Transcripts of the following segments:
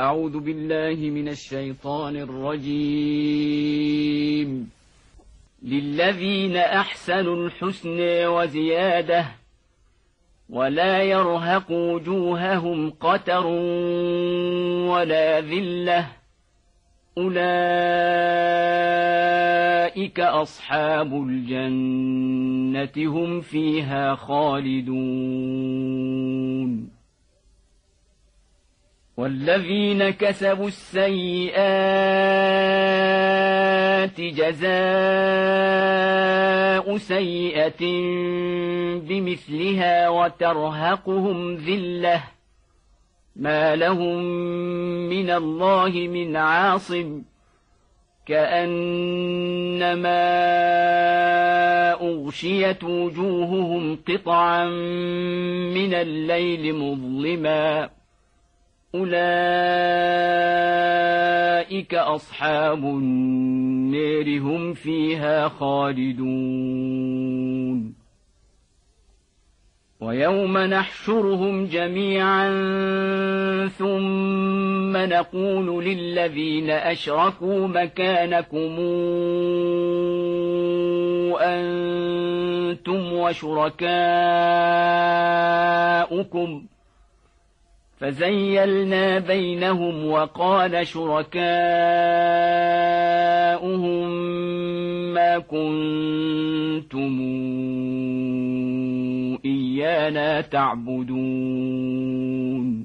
أعوذ بالله من الشيطان الرجيم. للذين أحسنوا الحسنى وزيادة ولا يرهق وجوههم قتر ولا ذلة أولئك أصحاب الجنة هم فيها خالدون. والذين كسبوا السيئات جزاء سيئة بمثلها وترهقهم ذلة ما لهم من الله من عاصم كأنما أغشيت وجوههم قطعا من الليل مظلما أولئك أصحاب النار هم فيها خالدون. ويوم نحشرهم جميعا ثم نقول للذين أشركوا مكانكم أنتم وشركاؤكم فزيلنا بينهم وقال شركاؤهم ما كنتم إيانا تعبدون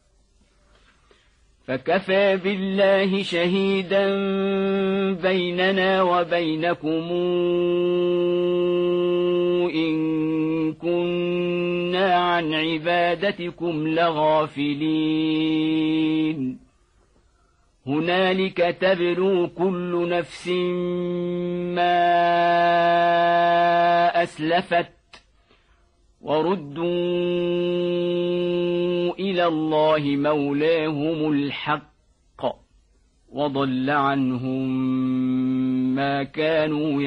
فكفى بالله شهيدا بيننا وبينكم إن كنا عن عبادتكم لغافلين. هنالك تبلو كل نفس ما أسلفت وردوا إلى الله مولاهم الحق وضل عنهم ما كانوا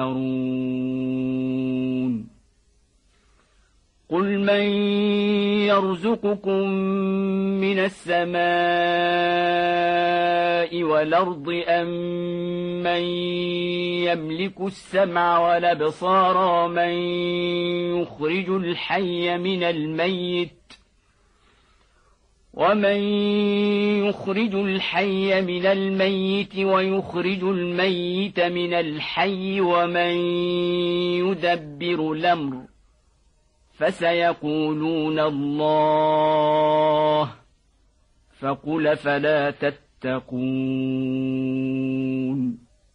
يفترون. قل من يرزقكم من السماء والأرض أم من يملك السمع والأبصار من يخرج الحي من الميت ومن يخرج الحي من الميت ويخرج الميت من الحي ومن يدبر الأمر فسيقولون الله فقل فلا تتقون.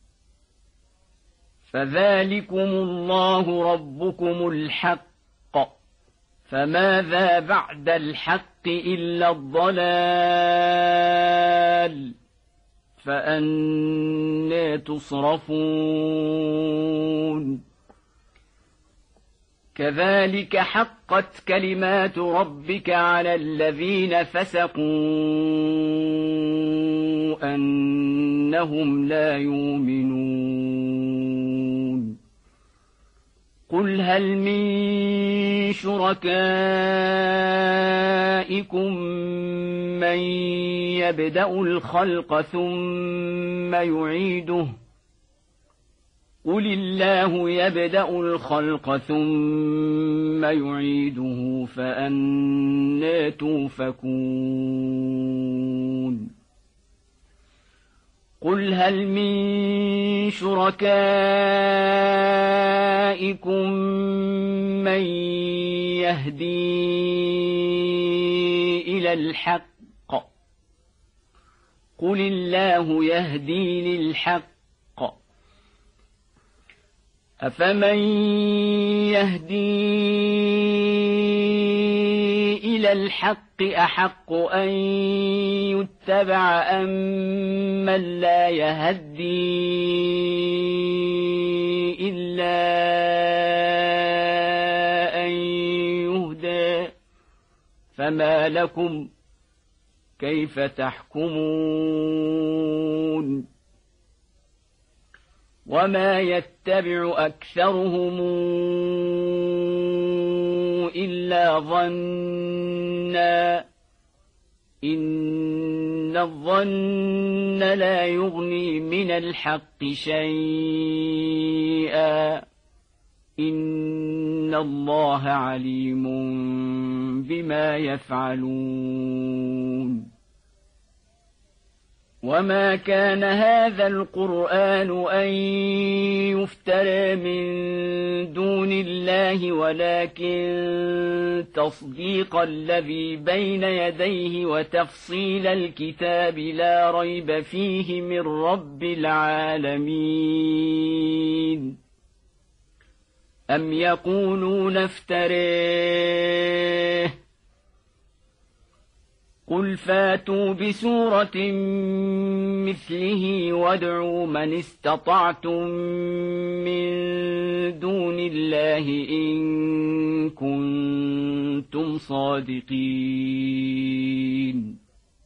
فذلكم الله ربكم الحق فماذا بعد الحق إلا الضلال فأنى تصرفون. كذلك حقت كلمات ربك على الذين فسقوا أنهم لا يؤمنون. قل هل من شركائكم من يبدأ الخلق ثم يعيده قل الله يبدأ الخلق ثم يعيده فأنى توفكون. قل هل من شركائكم من يهدي إلى الحق قل الله يهدي للحق أفمن يهدي إلى الحق أحق أن يتبع أم من لا يهدي إلا أن يهدى فما لكم كيف تحكمون. وما يتبع أكثرهم إلا ظنا إن إن الظن لا يغني من الحق شيئا إن الله عليم بما يفعلون وما كان هذا القرآن أن يفترى من دون الله ولكن تصديق الذي بين يديه وتفصيل الكتاب لا ريب فيه من رب العالمين أم يقولون افتريه قل فاتوا بسورة مثله وادعوا من استطعتم من دون الله إن كنتم صادقين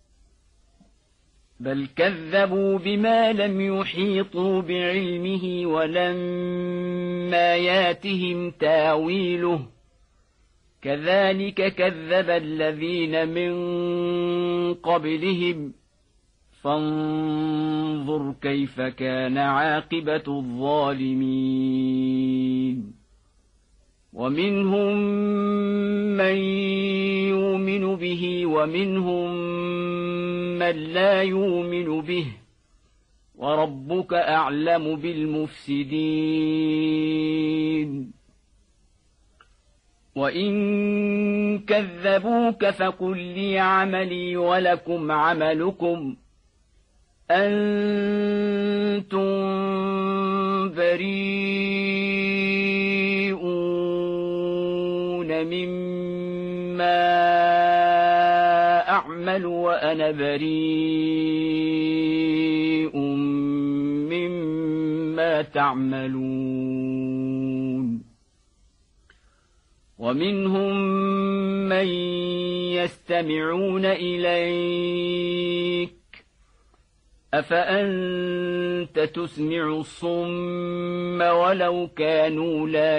بل كذبوا بما لم يحيطوا بعلمه ولما ياتهم تاويله كذلك كذب الذين من قبلهم فانظر كيف كان عاقبة الظالمين ومنهم من يؤمن به ومنهم من لا يؤمن به وربك أعلم بالمفسدين وإن كذبوك فقل لي عملي ولكم عملكم أنتم بريئون مما أعمل وأنا بريء مما تعملون ومنهم من يستمعون إليك أفأنت تسمع الصم ولو كانوا لا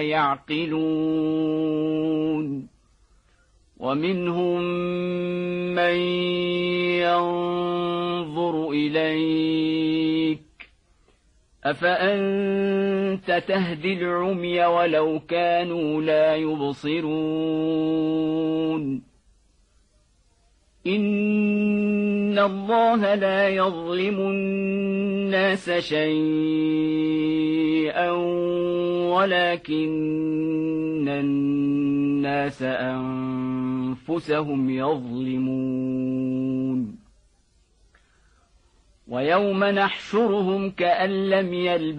يعقلون ومنهم من ينظر إليك أفأنت تهدي العمي ولو كانوا لا يبصرون إن الله لا يظلم الناس شيئا ولكن الناس أنفسهم يظلمون ويوم نحشرهم كأن لم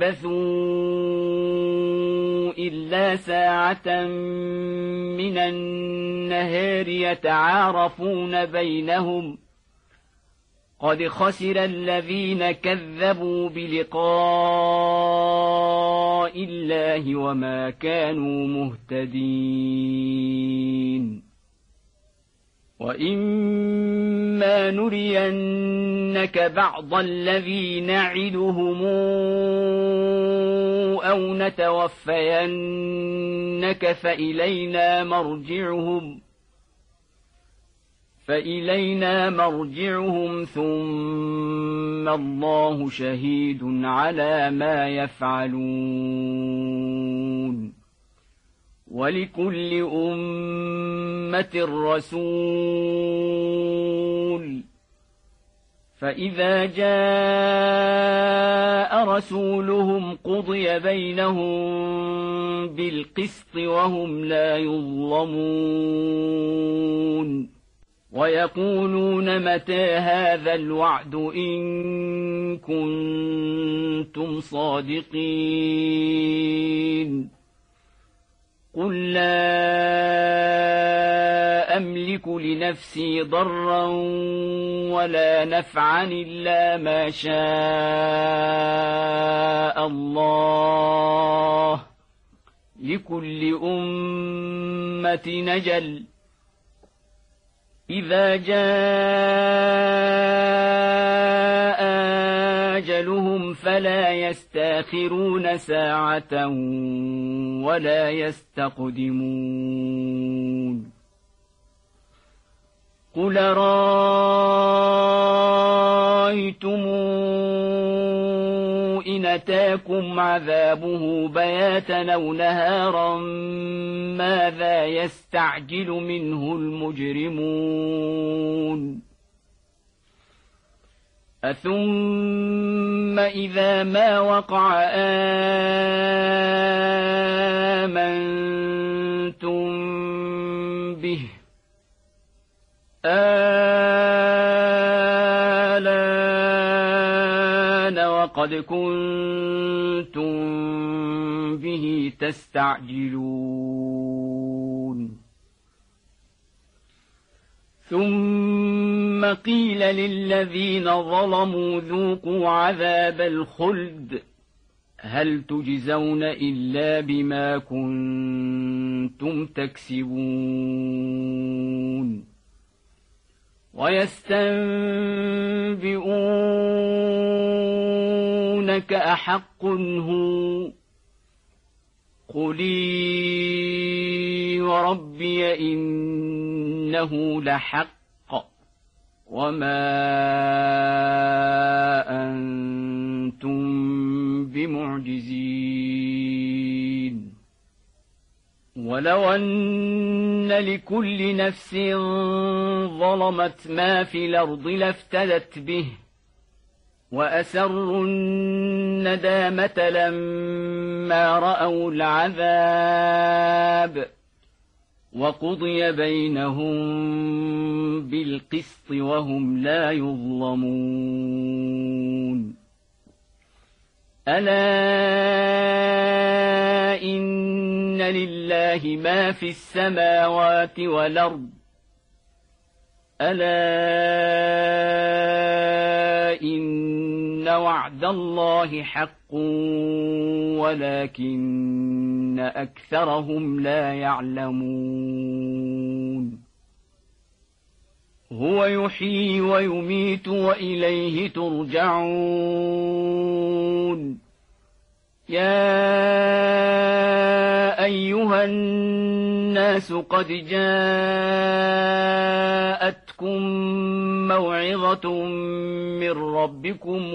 يلبثوا إلا ساعة من النهار يتعارفون بينهم قد خسر الذين كذبوا بلقاء الله وما كانوا مهتدين وإما نرينك بعض الذي نعدهم أو نتوفينك فإلينا مرجعهم ثم الله شهيد على ما يفعلون ولكل أمة رسول فإذا جاء رسولهم قضي بينهم بالقسط وهم لا يظلمون ويقولون متى هذا الوعد إن كنتم صادقين قل لا أملك لنفسي ضرا ولا نفعا إلا ما شاء الله لكل أمة نجل إذا جاء أجلهم فلا يستأخرون ساعة ولا يستقدمون قل رأيتم إن أتاكم عذابه بياتا أو نهارا ماذا يستعجل منه المجرمون أثم إذا ما وقع آمنتم به آلان وقد كنتم به تستعجلون ثم قيل للذين ظلموا ذوقوا عذاب الخلد هل تجزون إلا بما كنتم تكسبون ويستنبئونك أحق هو قل وربي إنه لحق وما أنتم بمعجزين ولو أن لكل نفس ظلمت ما في الأرض لافتدت به وأسروا الندامة لما رأوا العذاب وقضي بينهم بالقسط وهم لا يظلمون ألا إن لله ما في السماوات والأرض ألا إن وعد الله حق ولكن أكثرهم لا يعلمون هو يحيي ويميت وإليه ترجعون يا أيها الناس قد جاءتكم موعظة من ربكم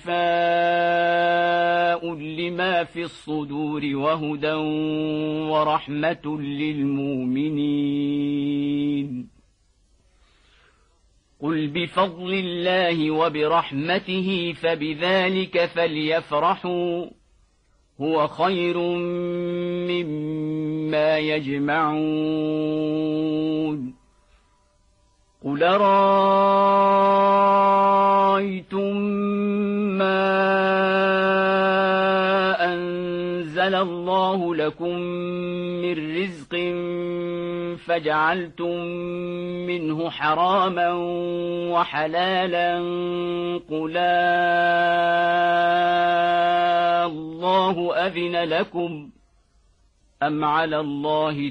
وشفاء لما في الصدور وهدى ورحمة للمؤمنين قل بفضل الله وبرحمته فبذلك فليفرحوا هو خير مما يجمعون قل رأيتم ما أنزل الله لكم من رزق فجعلتم منه حراما وحلالا قل الله أذن لكم أم على الله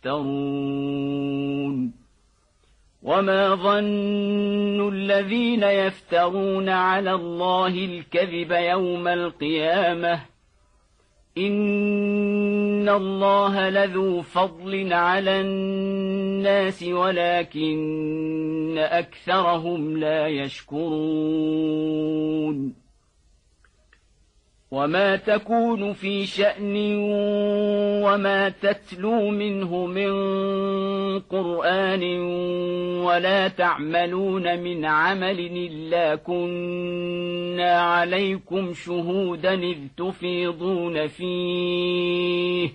تفترون وما ظن الذين يفترون على الله الكذب يوم القيامة إن الله لذو فضل على الناس ولكن أكثرهم لا يشكرون وما تكون في شأن وما تتلو منه من قرآن ولا تعملون من عمل إلا كنا عليكم شهودا إذ تفيضون فيه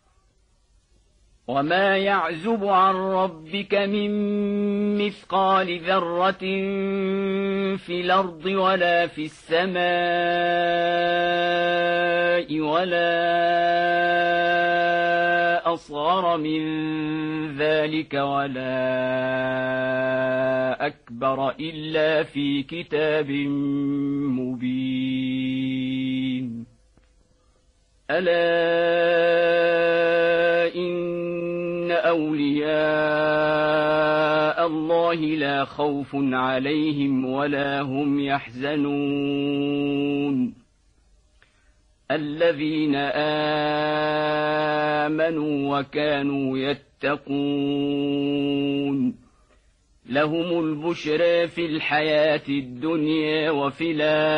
وما يعزب عن ربك من مثقال ذرة في الأرض ولا في السماء ولا أصغر من ذلك ولا أكبر إلا في كتاب مبين ألا إن أولياء الله لا خوف عليهم ولا هم يحزنون الذين آمنوا وكانوا يتقون لهم البشرى في الحياة الدنيا وفي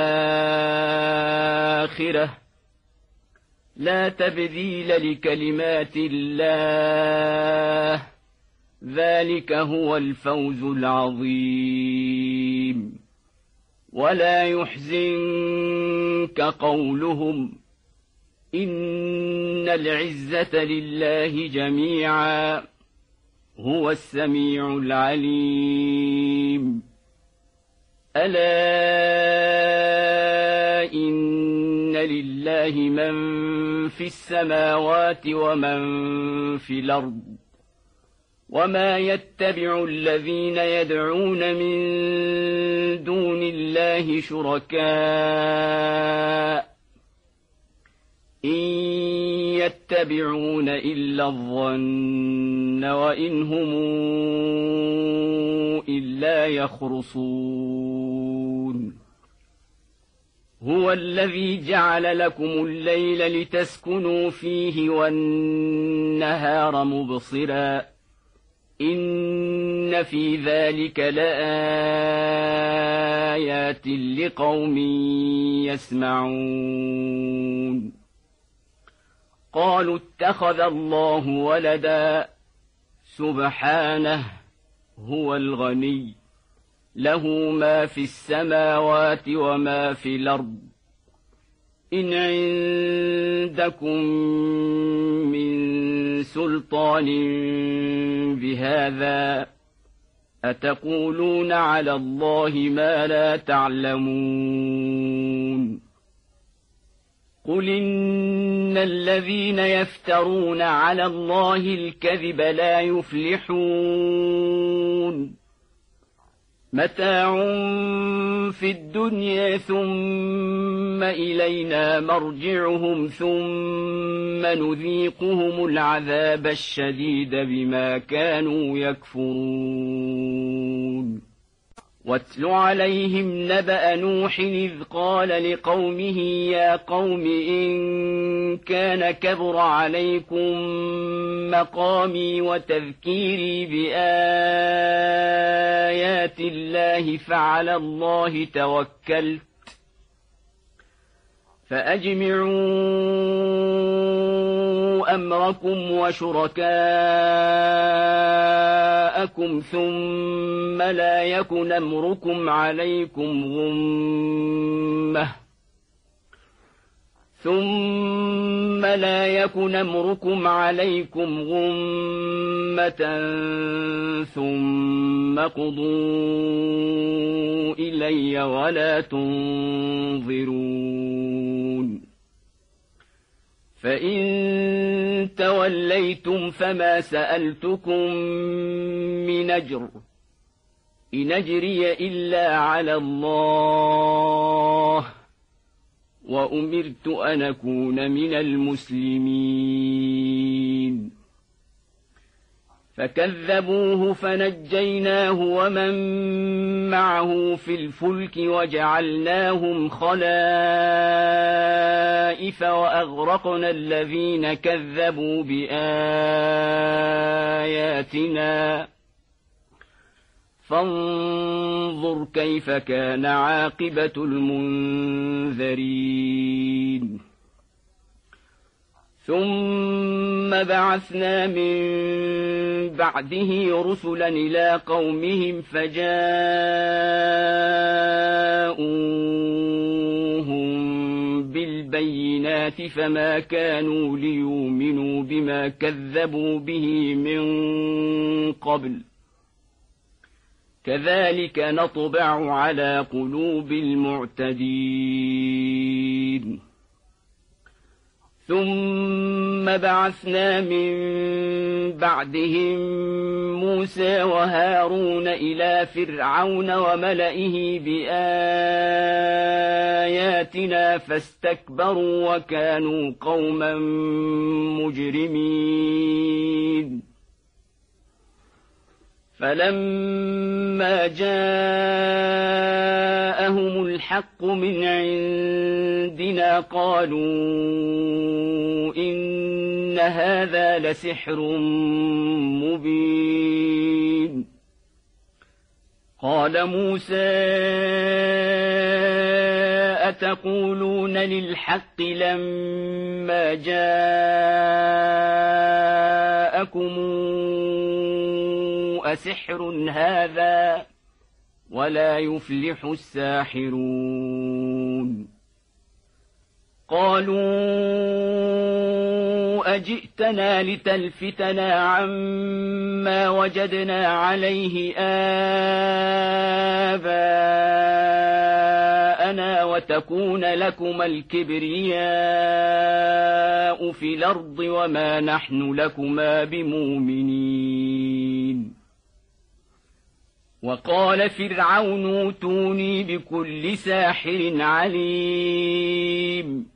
الآخرة لا تبديل لكلمات الله ذلك هو الفوز العظيم ولا يحزنك قولهم إن العزة لله جميعا هو السميع العليم ألا إن لله من في السماوات ومن في الأرض وما يتبع الذين يدعون من دون الله شركاء إن يتبعون إلا الظن وإن هم إلا يخرصون هو الذي جعل لكم الليل لتسكنوا فيه والنهار مبصرا إن في ذلك لآيات لقوم يسمعون قالوا اتخذ الله ولدا سبحانه هو الغني له ما في السماوات وما في الأرض إن عندكم من سلطان بهذا أتقولون على الله ما لا تعلمون قل إن الذين يفترون على الله الكذب لا يفلحون متاع في الدنيا ثم إلينا مرجعهم ثم نذيقهم العذاب الشديد بما كانوا يكفرون واتل عليهم نبأ نوح إذ قال لقومه يا قوم إن كان كبر عليكم مقامي وتذكيري بآيات الله فعلى الله توكلت فأجمعوا أمركم وشركاءكم ثم لا يكن أمركم عليكم غمة ثم قضوا إلي ولا تنظرون فإن توليتم فما سألتكم من أجر إن أجري إلا على الله وأمرت أن أكون من المسلمين فكذبوه فنجيناه ومن معه في الفلك وجعلناهم خلائف وأغرقنا الذين كذبوا بآياتنا فانظر كيف كان عاقبة المنذرين ثم بعثنا من بعده رسلا إلى قومهم فجاءوهم بالبينات فما كانوا ليؤمنوا بما كذبوا به من قبل كذلك نطبع على قلوب المعتدين ثم بعثنا من بعدهم موسى وهارون إلى فرعون وملئه بآياتنا فاستكبروا وكانوا قوما مجرمين فلما جاءهم الحق من عندنا قالوا إن هذا لسحر مبين قال موسى أتقولون للحق لما جاءكم أسحر هذا ولا يفلح الساحرون قالوا أجئتنا لتلفتنا عما وجدنا عليه آباءنا وتكون لكما الكبرياء في الأرض وما نحن لكما بمؤمنين وقال فرعون اوتوني بكل ساحر عليم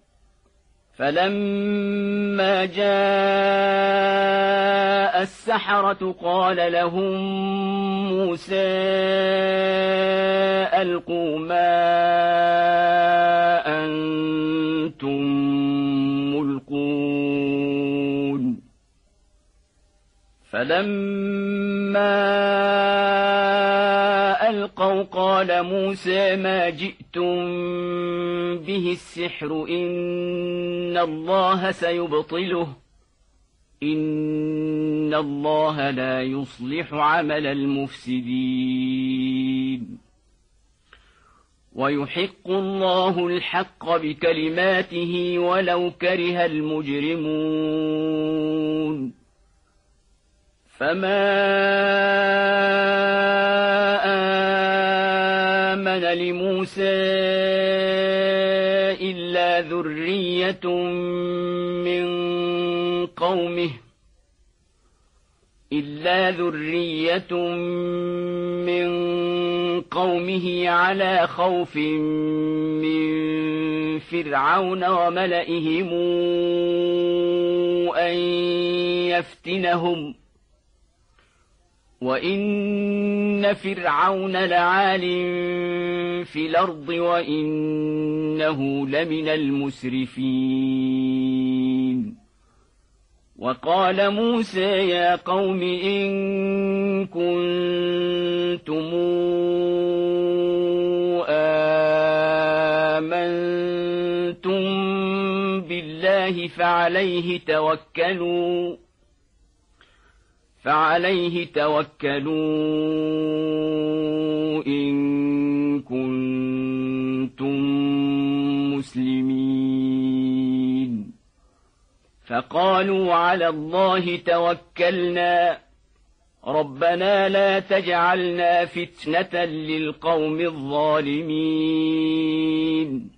فلما جاء السحرة قال لهم موسى ألقوا ما أنتم ملقون فلما ألقوا قال موسى ما جئتم به السحر إن الله سيبطله إن الله لا يصلح عمل المفسدين ويحق الله الحق بكلماته ولو كره المجرمون فما آمن لموسى إلا ذرية من قومه على خوف من فرعون وملئهم أن يفتنهم وإن فرعون لعال في الأرض وإنه لمن المسرفين وقال موسى يا قوم إن كنتم آمنتم بالله فعليه توكلوا إن كنتم مسلمين فقالوا على الله توكلنا ربنا لا تجعلنا فتنة للقوم الظالمين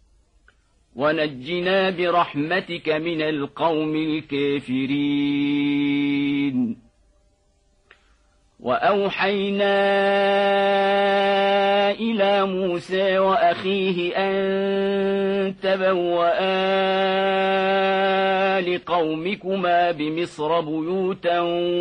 ونجنا برحمتك من القوم الكافرين وأوحينا إلى موسى وأخيه أن تبوأ لقومكما بمصر بيوتا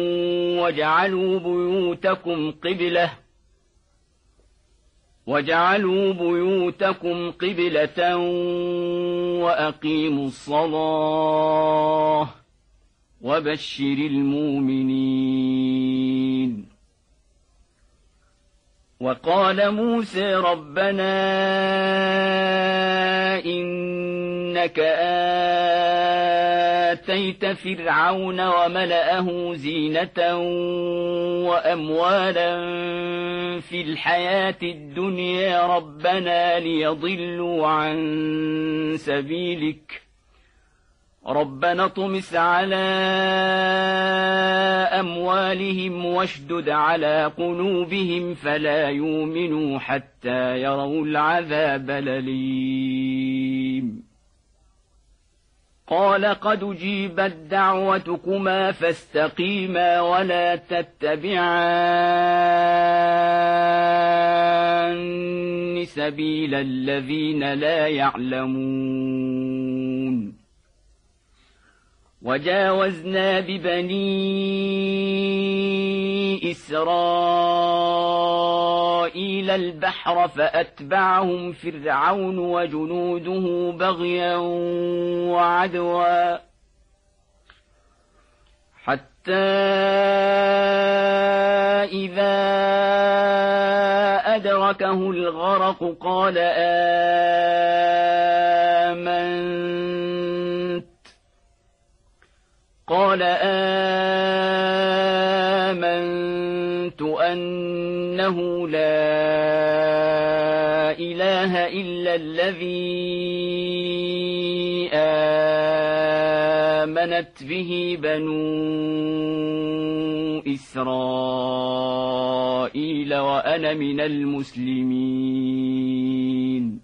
وجعلوا بيوتكم قبلة وأقيموا الصلاة وبشر المؤمنين وقال موسى ربنا إنك آتيت فرعون وملأه زينة وأموالا في الحياة الدنيا ربنا ليضلوا عن سبيلك ربنا اطمس على أموالهم واشدد على قلوبهم فلا يؤمنوا حتى يروا العذاب الأليم قال قد أجيبت دعوتكما فاستقيما ولا تتبعان سبيل الذين لا يعلمون وجاوزنا ببني إسرائيل البحر فأتبعهم فرعون وجنوده بغيا وعدوا حتى إذا أدركه الغرق قال آمنت أنه لا إله إلا الذي آمنت به بنو إسرائيل وأنا من المسلمين.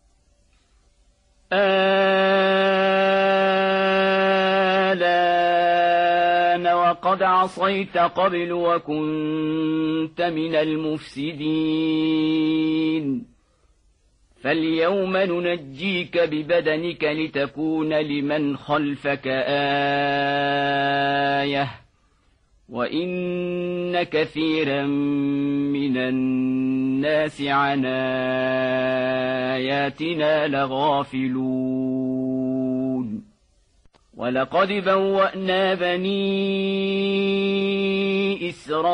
الآن وقد عصيت قبل وكنت من المفسدين، فاليوم ننجيك ببدنك لتكون لمن خلفك آية، وإن كثيرا من الناس عن آياتنا لغافلون. ولقد بوأنا بني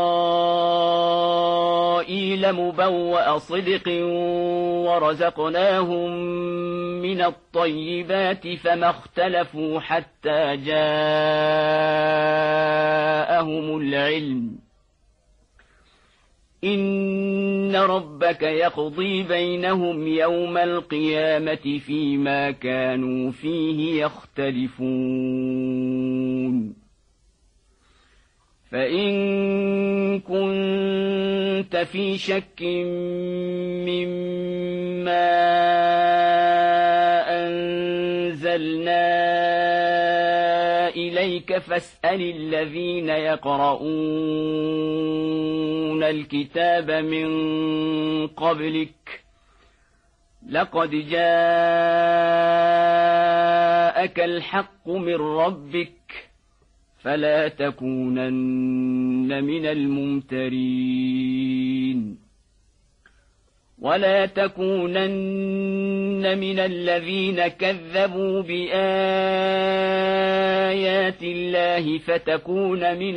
إسرائيل مبوأ صدق ورزقناهم من الطيبات فما اختلفوا حتى جاءهم العلم، إن ربك يقضي بينهم يوم القيامة فيما كانوا فيه يختلفون. فإن كنت في شك مما أنزلنا إليك فاسأل الذين يقرؤون الكتاب من قبلك، لقد جاءك الحق من ربك، فلا تكونن من الممترين، ولا تكونن من الذين كذبوا بآيات الله فتكون من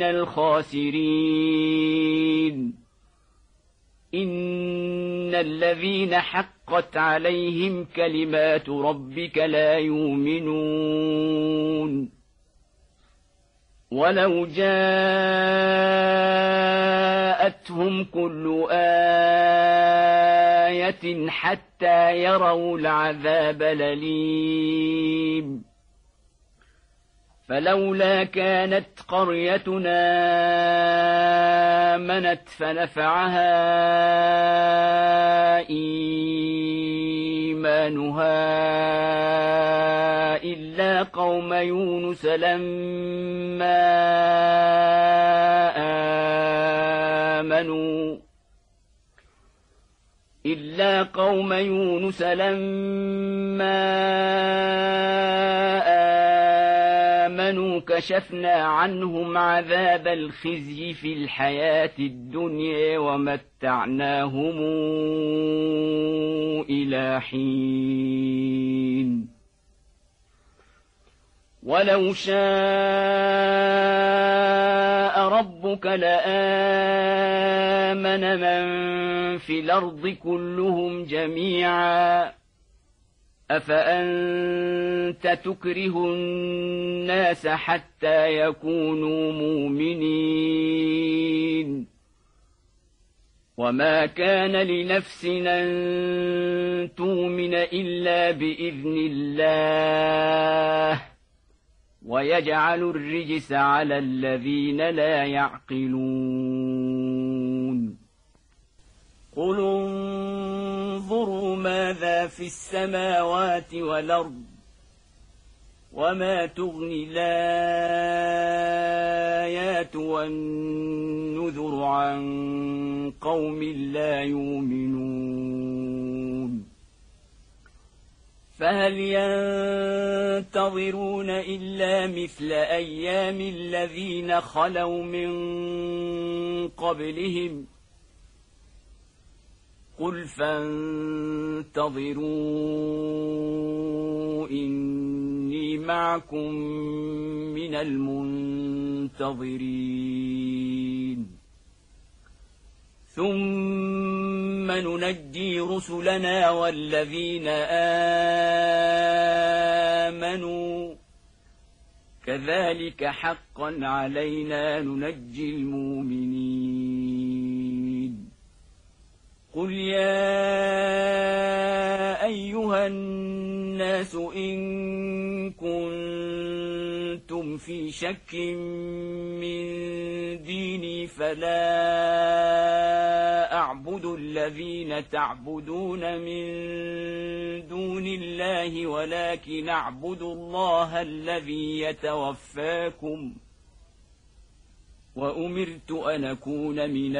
الخاسرين. إن الذين حقت عليهم كلمات ربك لا يؤمنون، ولو جاءتهم كل آية حتى يروا العذاب الأليم، فلولا كانت قريتنا آمنت فنفعها إيمانها إلا قوم يونس لما آمنوا كشفنا عنهم عذاب الخزي في الحياة الدنيا ومتعناهم إلى حين. ولو شاء ربك لآمن من في الأرض كلهم جميعا، أفأنت تكره الناس حتى يكونوا مؤمنين؟ وما كان لنفس أن تؤمن إلا بإذن الله، ويجعل الرجس على الذين لا يعقلون. قل انظروا ماذا في السماوات والأرض وما تغني الآيات والنذر عن قوم لا يؤمنون. فهل ينتظرون إلا مثل أيام الذين خلوا من قبلهم؟ قل فانتظروا إني معكم من المنتظرين ثم ننجي رسلنا والذين آمنوا كذلك حقا علينا ننجي المؤمنين قل يا أيها الناس إن كنتم في شك من ديني فلا أعبد الذين تعبدون من دون الله ولكن أعبد الله الذي يتوفاكم وأمرت أن أكون من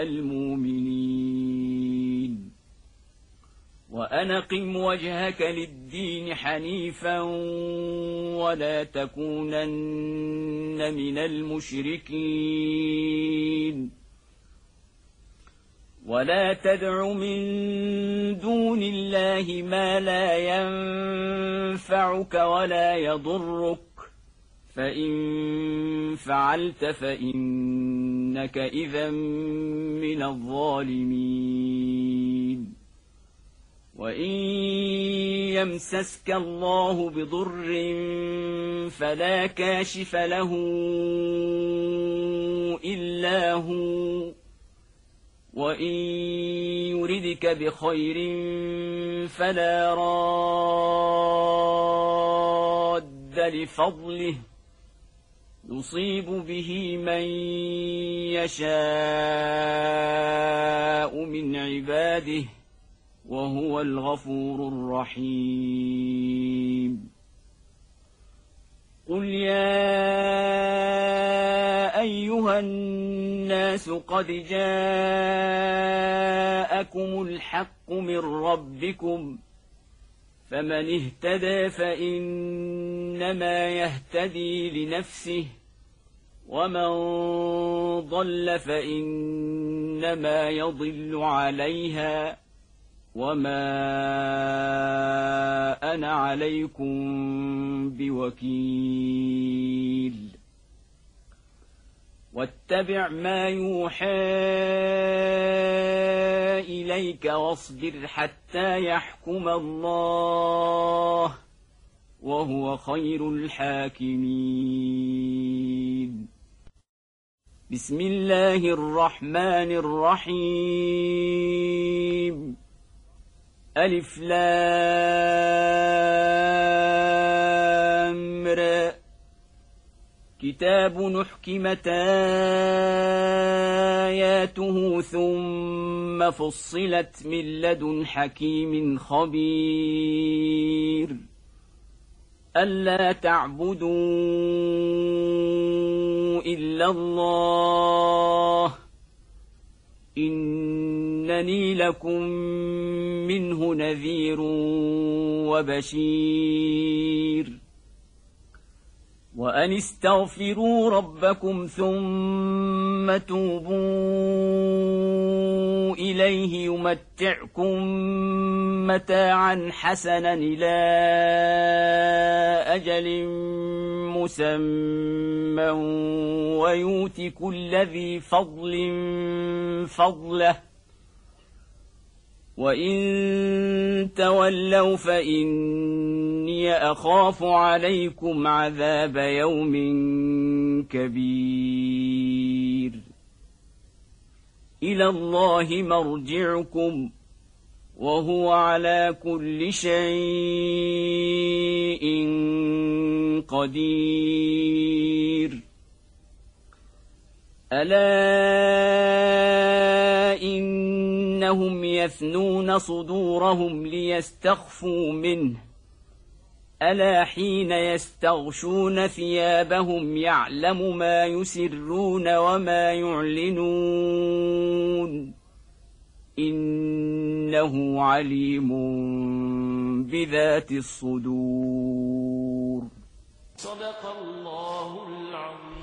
المؤمنين وأن أقم وجهك للدين حنيفا ولا تكونن من المشركين ولا تدع من دون الله ما لا ينفعك ولا يضرك فإن فعلت فإنك إذا من الظالمين وإن يمسسك الله بضر فلا كاشف له إلا هو وإن يردك بخير فلا راد لفضله يصيب به من يشاء من عباده وهو الغفور الرحيم قل يا أيها الناس قد جاءكم الحق من ربكم فمن اهتدى فإنما يهتدي لنفسه ومن ضل فإنما يضل عليها وما أنا عليكم بوكيل واتبع ما يوحى إليك واصبر حتى يحكم الله وهو خير الحاكمين بسم الله الرحمن الرحيم ألف لام را كتاب نحكمت آياته ثم فصلت من لدن حكيم خبير ألا تعبدوا إلا الله إنني لكم منه نذير وبشير وأن استغفروا ربكم ثم توبوا إليه يمتعكم متاعا حسنا إلى أجل مسمى ويؤت كل ذي فضل فضله وإن تولوا فإني أخاف عليكم عذاب يوم كبير إلى الله مرجعكم وهو على كل شيء قدير ألا إنهم يثنون صدورهم ليستخفوا منه ألا حين يستغشون ثيابهم يعلم ما يسرون وما يعلنون إنه عليم بذات الصدور صدق الله العظيم.